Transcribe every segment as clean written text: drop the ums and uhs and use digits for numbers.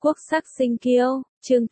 Quốc sắc sinh kiêu, chương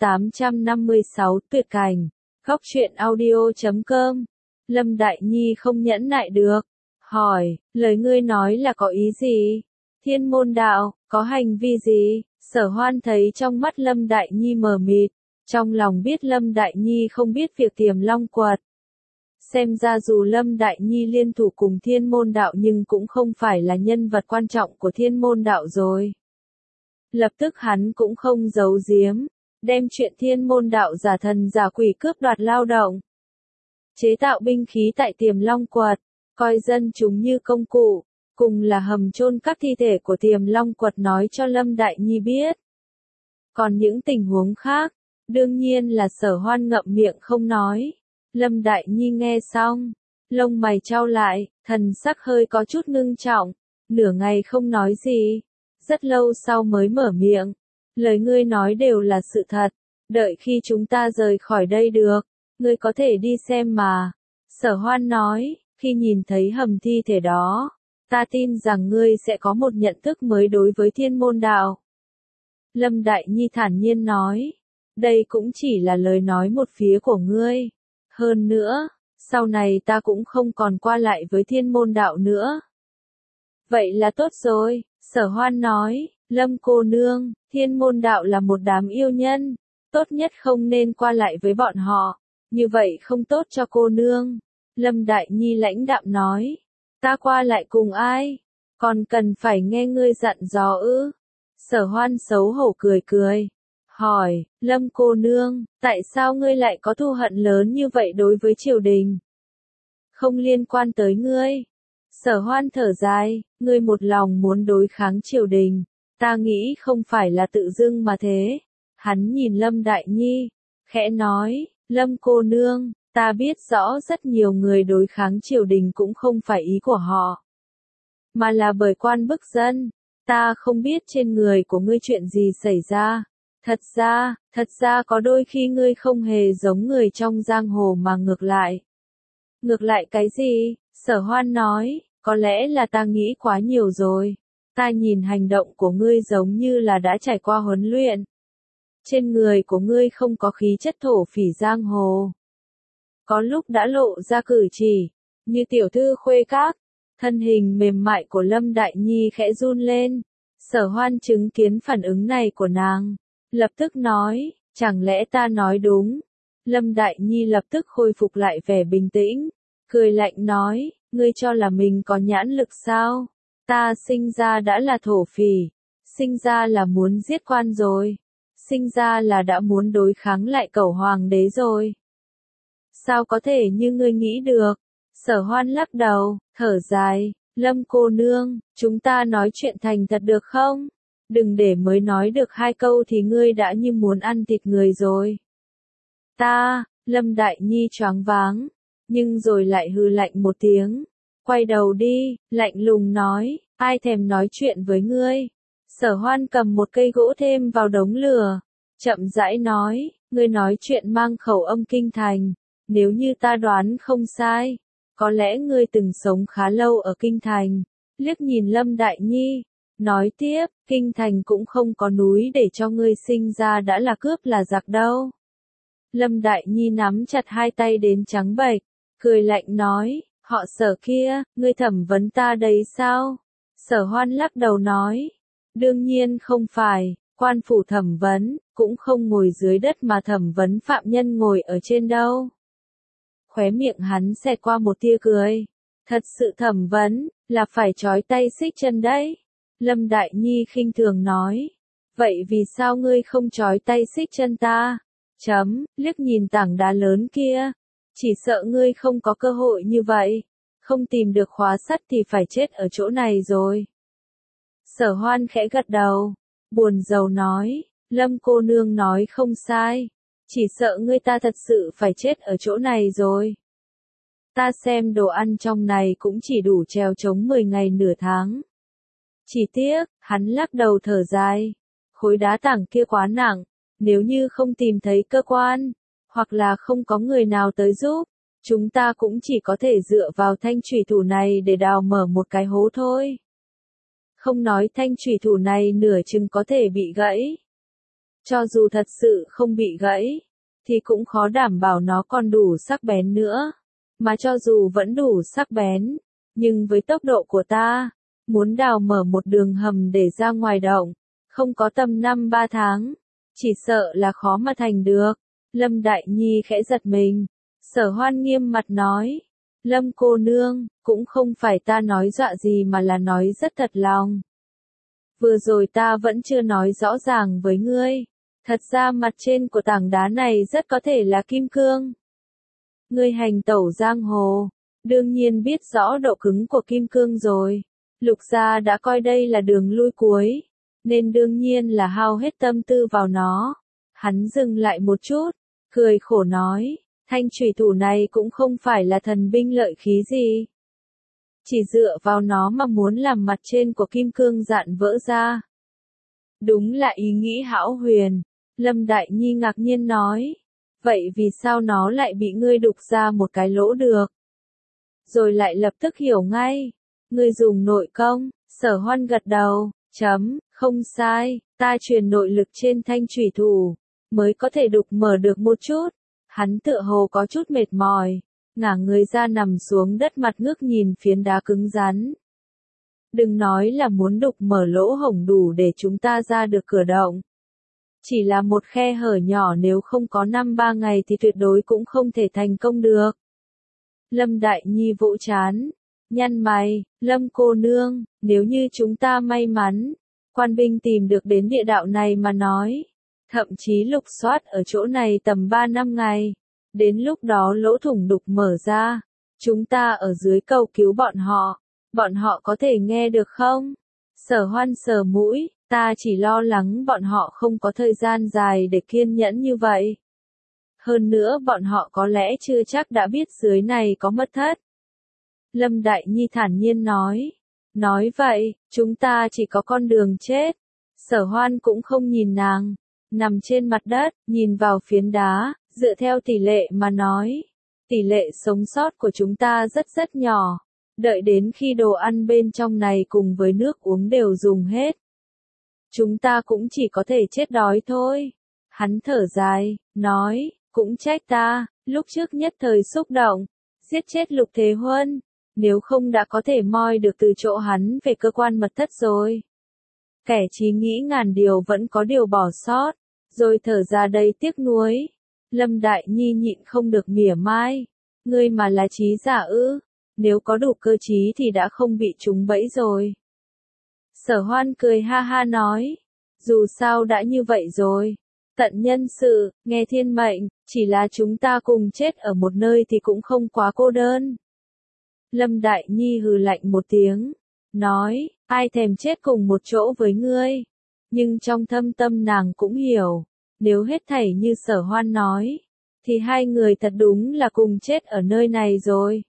856 tuyệt cảnh. Góc truyện audio.com. Lâm Đại Nhi không nhẫn nại được. Hỏi, lời ngươi nói là có ý gì? Thiên môn đạo, có hành vi gì? Sở Hoan thấy trong mắt Lâm Đại Nhi mờ mịt, trong lòng biết Lâm Đại Nhi không biết việc Tiềm Long Quật. Xem ra dù Lâm Đại Nhi liên thủ cùng thiên môn đạo nhưng cũng không phải là nhân vật quan trọng của thiên môn đạo rồi. Lập tức hắn cũng không giấu giếm, đem chuyện thiên môn đạo giả thần giả quỷ cướp đoạt lao động, chế tạo binh khí tại Tiềm Long Quật, coi dân chúng như công cụ, cùng là hầm chôn các thi thể của Tiềm Long Quật nói cho Lâm Đại Nhi biết. Còn những tình huống khác, đương nhiên là Sở Hoan ngậm miệng không nói. Lâm Đại Nhi nghe xong, lông mày chau lại, thần sắc hơi có chút ngưng trọng, nửa ngày không nói gì. Rất lâu sau mới mở miệng, lời ngươi nói đều là sự thật, đợi khi chúng ta rời khỏi đây được, ngươi có thể đi xem mà. Sở Hoan nói, khi nhìn thấy hầm thi thể đó, ta tin rằng ngươi sẽ có một nhận thức mới đối với thiên môn đạo. Lâm Đại Nhi thản nhiên nói, đây cũng chỉ là lời nói một phía của ngươi. Hơn nữa, sau này ta cũng không còn qua lại với thiên môn đạo nữa. Vậy là tốt rồi. Sở Hoan nói, Lâm cô nương, thiên môn đạo là một đám yêu nhân, tốt nhất không nên qua lại với bọn họ, như vậy không tốt cho cô nương. Lâm Đại Nhi lãnh đạm nói, ta qua lại cùng ai, còn cần phải nghe ngươi dặn dò ư? Sở Hoan xấu hổ cười cười, hỏi, Lâm cô nương, tại sao ngươi lại có thù hận lớn như vậy đối với triều đình? Không liên quan tới ngươi. Sở Hoan thở dài, ngươi một lòng muốn đối kháng triều đình, ta nghĩ không phải là tự dưng mà thế. Hắn nhìn Lâm Đại Nhi, khẽ nói, Lâm cô nương, ta biết rõ rất nhiều người đối kháng triều đình cũng không phải ý của họ, mà là bởi quan bức dân. Ta không biết trên người của ngươi chuyện gì xảy ra. Thật ra có đôi khi ngươi không hề giống người trong giang hồ mà ngược lại. Ngược lại cái gì? Sở Hoan nói, có lẽ là ta nghĩ quá nhiều rồi. Ta nhìn hành động của ngươi giống như là đã trải qua huấn luyện. Trên người của ngươi không có khí chất thổ phỉ giang hồ. Có lúc đã lộ ra cử chỉ, như tiểu thư khuê các. Thân hình mềm mại của Lâm Đại Nhi khẽ run lên. Sở Hoan chứng kiến phản ứng này của nàng, lập tức nói, chẳng lẽ ta nói đúng? Lâm Đại Nhi lập tức khôi phục lại vẻ bình tĩnh, cười lạnh nói, ngươi cho là mình có nhãn lực sao? Ta sinh ra đã là thổ phỉ, sinh ra là muốn giết quan rồi, sinh ra là đã muốn đối kháng lại Cẩu Hoàng đế rồi. Sao có thể như ngươi nghĩ được? Sở Hoan lắc đầu, thở dài, Lâm cô nương, chúng ta nói chuyện thành thật được không? Đừng để mới nói được hai câu thì ngươi đã như muốn ăn thịt người rồi. Lâm Đại Nhi choáng váng, nhưng rồi lại hừ lạnh một tiếng, quay đầu đi, lạnh lùng nói, ai thèm nói chuyện với ngươi. Sở Hoan cầm một cây gỗ thêm vào đống lửa, chậm rãi nói, ngươi nói chuyện mang khẩu âm kinh thành, nếu như ta đoán không sai, có lẽ ngươi từng sống khá lâu ở kinh thành. Liếc nhìn Lâm Đại Nhi, nói tiếp, kinh thành cũng không có núi để cho ngươi sinh ra đã là cướp là giặc đâu. Lâm Đại Nhi nắm chặt hai tay đến trắng bệch, cười lạnh nói, họ Sở kia, ngươi thẩm vấn ta đấy sao? Sở Hoan lắc đầu nói, đương nhiên không phải, quan phủ thẩm vấn, cũng không ngồi dưới đất mà thẩm vấn phạm nhân ngồi ở trên đâu. Khóe miệng hắn xẹt qua một tia cười, thật sự thẩm vấn, là phải trói tay xích chân đấy. Lâm Đại Nhi khinh thường nói, vậy vì sao ngươi không trói tay xích chân ta? Liếc nhìn tảng đá lớn kia, chỉ sợ ngươi không có cơ hội như vậy, không tìm được khóa sắt thì phải chết ở chỗ này rồi. Sở Hoan khẽ gật đầu, buồn rầu nói, Lâm cô nương nói không sai, chỉ sợ ngươi ta thật sự phải chết ở chỗ này rồi. Ta xem đồ ăn trong này cũng chỉ đủ trèo chống 10 ngày nửa tháng. Chỉ tiếc, hắn lắc đầu thở dài, khối đá tảng kia quá nặng, nếu như không tìm thấy cơ quan, hoặc là không có người nào tới giúp, chúng ta cũng chỉ có thể dựa vào thanh chủy thủ này để đào mở một cái hố thôi. Không nói thanh chủy thủ này nửa chừng có thể bị gãy. cho dù thật sự không bị gãy, thì cũng khó đảm bảo nó còn đủ sắc bén nữa. Mà cho dù vẫn đủ sắc bén, nhưng với tốc độ của ta, muốn đào mở một đường hầm để ra ngoài động, không có tầm 5-3 tháng, chỉ sợ là khó mà thành được. Lâm Đại Nhi khẽ giật mình. Sở Hoan nghiêm mặt nói, Lâm cô nương, cũng không phải ta nói dọa gì mà là nói rất thật lòng. Vừa rồi ta vẫn chưa nói rõ ràng với ngươi. Thật ra mặt trên của tảng đá này rất có thể là kim cương. Ngươi hành tẩu giang hồ, đương nhiên biết rõ độ cứng của kim cương rồi. Lục gia đã coi đây là đường lui cuối, nên đương nhiên là hao hết tâm tư vào nó. Hắn dừng lại một chút, cười khổ nói, thanh chủy thủ này cũng không phải là thần binh lợi khí gì. Chỉ dựa vào nó mà muốn làm mặt trên của kim cương dạn vỡ ra. Đúng là ý nghĩ hão huyền. Lâm Đại Nhi ngạc nhiên nói, vậy vì sao nó lại bị ngươi đục ra một cái lỗ được? Rồi lại lập tức hiểu ngay, ngươi dùng nội công. Sở Hoan gật đầu, không sai, ta truyền nội lực trên thanh chủy thủ, mới có thể đục mở được một chút. Hắn tựa hồ có chút mệt mỏi, ngả người ra nằm xuống đất mặt ngước nhìn phiến đá cứng rắn. Đừng nói là muốn đục mở lỗ hổng đủ để chúng ta ra được cửa động. Chỉ là một khe hở nhỏ nếu không có 5-3 ngày thì tuyệt đối cũng không thể thành công được. Lâm Đại Nhi vỗ trán, nhăn mày, Lâm cô nương, nếu như chúng ta may mắn, quan binh tìm được đến địa đạo này mà nói, thậm chí lục soát ở chỗ này tầm 3-5 ngày, đến lúc đó lỗ thủng đục mở ra, chúng ta ở dưới cầu cứu bọn họ có thể nghe được không? Sở Hoan sờ mũi, ta chỉ lo lắng bọn họ không có thời gian dài để kiên nhẫn như vậy. Hơn nữa bọn họ có lẽ chưa chắc đã biết dưới này có mật thất. Lâm Đại Nhi thản nhiên nói vậy, chúng ta chỉ có con đường chết. Sở Hoan cũng không nhìn nàng, nằm trên mặt đất, nhìn vào phiến đá, dựa theo tỷ lệ mà nói. Tỷ lệ sống sót của chúng ta rất nhỏ. Đợi đến khi đồ ăn bên trong này cùng với nước uống đều dùng hết, chúng ta cũng chỉ có thể chết đói thôi. Hắn thở dài, nói, cũng trách ta, lúc trước nhất thời xúc động, giết chết Lục Thế Huân, nếu không đã có thể moi được từ chỗ hắn về cơ quan mật thất rồi. Kẻ trí nghĩ ngàn điều vẫn có điều bỏ sót, rồi thở ra đầy tiếc nuối. Lâm Đại Nhi nhịn không được mỉa mai, ngươi mà là trí giả ư? Nếu có đủ cơ trí thì đã không bị trúng bẫy rồi. Sở Hoan cười ha ha nói, dù sao đã như vậy rồi, tận nhân sự, nghe thiên mệnh, chỉ là chúng ta cùng chết ở một nơi thì cũng không quá cô đơn. Lâm Đại Nhi hừ lạnh một tiếng, nói, ai thèm chết cùng một chỗ với ngươi. Nhưng trong thâm tâm nàng cũng hiểu, nếu hết thảy như Sở Hoan nói, thì hai người thật đúng là cùng chết ở nơi này rồi.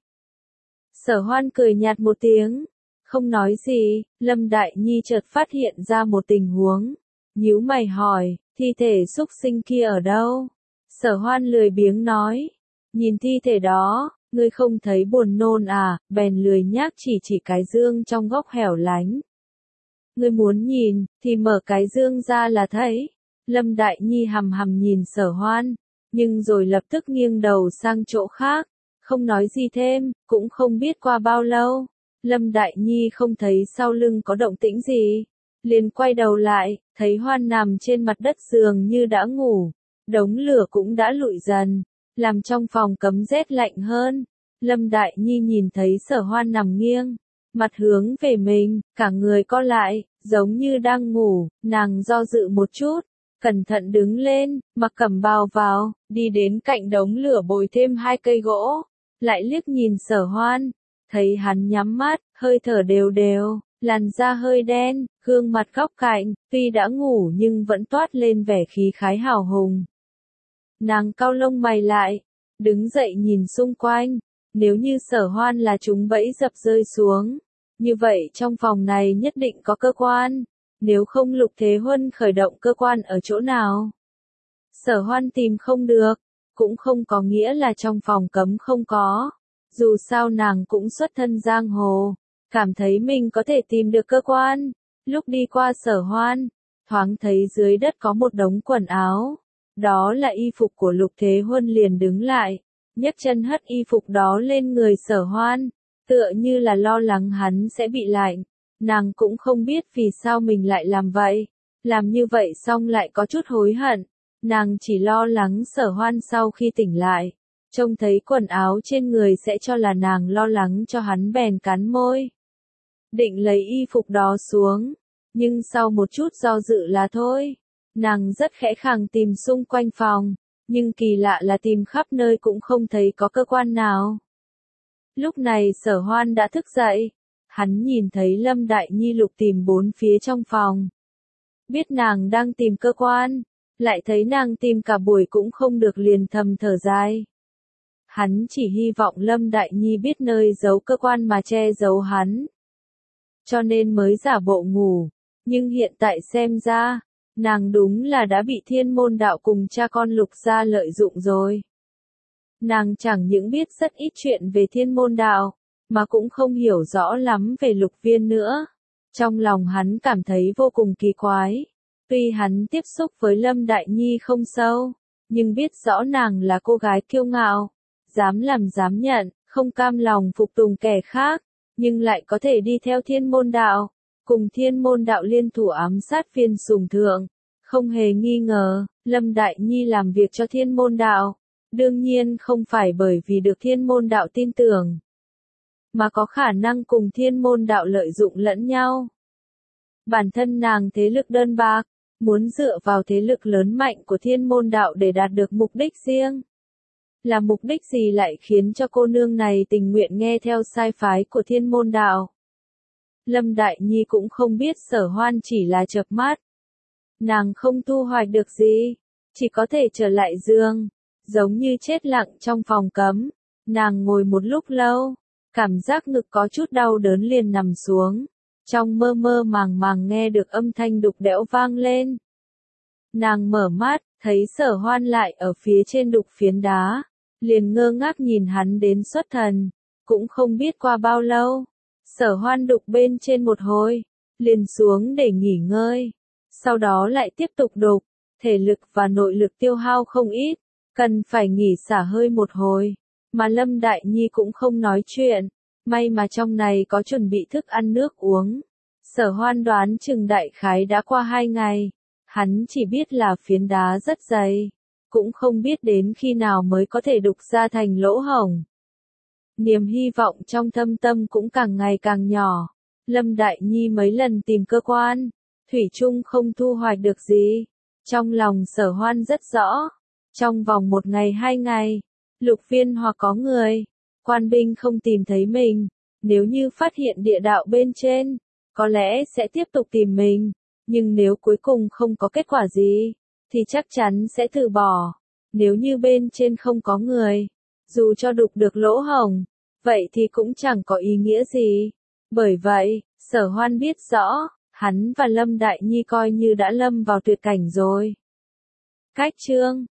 Sở Hoan cười nhạt một tiếng, không nói gì. Lâm Đại Nhi chợt phát hiện ra một tình huống, nhíu mày hỏi, thi thể xúc sinh kia ở đâu? Sở Hoan lười biếng nói, nhìn thi thể đó, ngươi không thấy buồn nôn à? Bèn lười nhác chỉ cái dương trong góc hẻo lánh. Ngươi muốn nhìn, thì mở cái dương ra là thấy. Lâm Đại Nhi hằm hằm nhìn Sở Hoan, nhưng rồi lập tức nghiêng đầu sang chỗ khác, không nói gì thêm. Cũng không biết qua bao lâu, Lâm Đại Nhi không thấy sau lưng có động tĩnh gì, liền quay đầu lại, thấy Hoan nằm trên mặt đất giường như đã ngủ, đống lửa cũng đã lụi dần, làm trong phòng cấm rét lạnh hơn. Lâm Đại Nhi nhìn thấy Sở Hoan nằm nghiêng, mặt hướng về mình, cả người co lại, giống như đang ngủ. Nàng do dự một chút, cẩn thận đứng lên, mặc cẩm bào vào, đi đến cạnh đống lửa bồi thêm 2 cây gỗ, lại liếc nhìn Sở Hoan, thấy hắn nhắm mắt, hơi thở đều đều, làn da hơi đen, gương mặt góc cạnh, tuy đã ngủ nhưng vẫn toát lên vẻ khí khái hào hùng. Nàng cau lông mày lại, đứng dậy nhìn xung quanh, nếu như Sở Hoan là trúng bẫy dập rơi xuống, như vậy trong phòng này nhất định có cơ quan, nếu không Lục Thế Huân khởi động cơ quan ở chỗ nào? Sở Hoan tìm không được, cũng không có nghĩa là trong phòng cấm không có. Dù sao nàng cũng xuất thân giang hồ, cảm thấy mình có thể tìm được cơ quan. Lúc đi qua Sở Hoan, thoáng thấy dưới đất có một đống quần áo. Đó là y phục của Lục Thế Huân, liền đứng lại, nhấc chân hất y phục đó lên người Sở Hoan, tựa như là lo lắng hắn sẽ bị lạnh. Nàng cũng không biết vì sao mình lại làm vậy. Làm như vậy xong lại có chút hối hận. Nàng chỉ lo lắng Sở Hoan sau khi tỉnh lại, trông thấy quần áo trên người sẽ cho là nàng lo lắng cho hắn, bèn cắn môi. Định lấy y phục đó xuống, nhưng sau một chút do dự là thôi. Nàng rất khẽ khàng tìm xung quanh phòng, nhưng kỳ lạ là tìm khắp nơi cũng không thấy có cơ quan nào. Lúc này Sở Hoan đã thức dậy, hắn nhìn thấy Lâm Đại Nhi lục tìm bốn phía trong phòng. Biết nàng đang tìm cơ quan, lại thấy nàng tìm cả buổi cũng không được, liền thầm thở dài. Hắn chỉ hy vọng Lâm Đại Nhi biết nơi giấu cơ quan mà che giấu hắn, cho nên mới giả bộ ngủ, nhưng hiện tại xem ra, nàng đúng là đã bị Thiên Môn Đạo cùng cha con Lục gia lợi dụng rồi. Nàng chẳng những biết rất ít chuyện về Thiên Môn Đạo, mà cũng không hiểu rõ lắm về Lục Viên nữa. Trong lòng hắn cảm thấy vô cùng kỳ quái. Tuy hắn tiếp xúc với Lâm Đại Nhi không sâu, nhưng biết rõ nàng là cô gái kiêu ngạo, dám làm dám nhận, không cam lòng phục tùng kẻ khác, nhưng lại có thể đi theo Thiên Môn Đạo, cùng Thiên Môn Đạo liên thủ ám sát Viên Sùng Thượng. Không hề nghi ngờ, Lâm Đại Nhi làm việc cho Thiên Môn Đạo, đương nhiên không phải bởi vì được Thiên Môn Đạo tin tưởng, mà có khả năng cùng Thiên Môn Đạo lợi dụng lẫn nhau. Bản thân nàng thế lực đơn bạc, muốn dựa vào thế lực lớn mạnh của Thiên Môn Đạo để đạt được mục đích riêng. Là mục đích gì lại khiến cho cô nương này tình nguyện nghe theo sai phái của Thiên Môn Đạo? Lâm Đại Nhi cũng không biết Sở Hoan chỉ là chợp mắt. Nàng không thu hoạch được gì, chỉ có thể trở lại giường, giống như chết lặng trong phòng cấm. Nàng ngồi một lúc lâu, cảm giác ngực có chút đau đớn liền nằm xuống. Trong mơ mơ màng màng nghe được âm thanh đục đẽo vang lên. Nàng mở mắt, thấy Sở Hoan lại ở phía trên đục phiến đá, liền ngơ ngác nhìn hắn đến xuất thần. Cũng không biết qua bao lâu, Sở Hoan đục bên trên một hồi, liền xuống để nghỉ ngơi. Sau đó lại tiếp tục đục, thể lực và nội lực tiêu hao không ít, cần phải nghỉ xả hơi một hồi. Mà Lâm Đại Nhi cũng không nói chuyện, may mà trong này có chuẩn bị thức ăn nước uống. Sở Hoan đoán chừng đại khái đã qua 2 ngày, hắn chỉ biết là phiến đá rất dày, cũng không biết đến khi nào mới có thể đục ra thành lỗ hổng. Niềm hy vọng trong thâm tâm cũng càng ngày càng nhỏ. Lâm Đại Nhi mấy lần tìm cơ quan, thủy chung không thu hoạch được gì. Trong lòng Sở Hoan rất rõ, trong vòng 1 ngày 2 ngày, Lục Viên hoặc có người, quan binh không tìm thấy mình, nếu như phát hiện địa đạo bên trên, có lẽ sẽ tiếp tục tìm mình, nhưng nếu cuối cùng không có kết quả gì, thì chắc chắn sẽ từ bỏ. Nếu như bên trên không có người, dù cho đục được lỗ hổng, vậy thì cũng chẳng có ý nghĩa gì. Bởi vậy, Sở Hoan biết rõ, hắn và Lâm Đại Nhi coi như đã lâm vào tuyệt cảnh rồi. Cách chương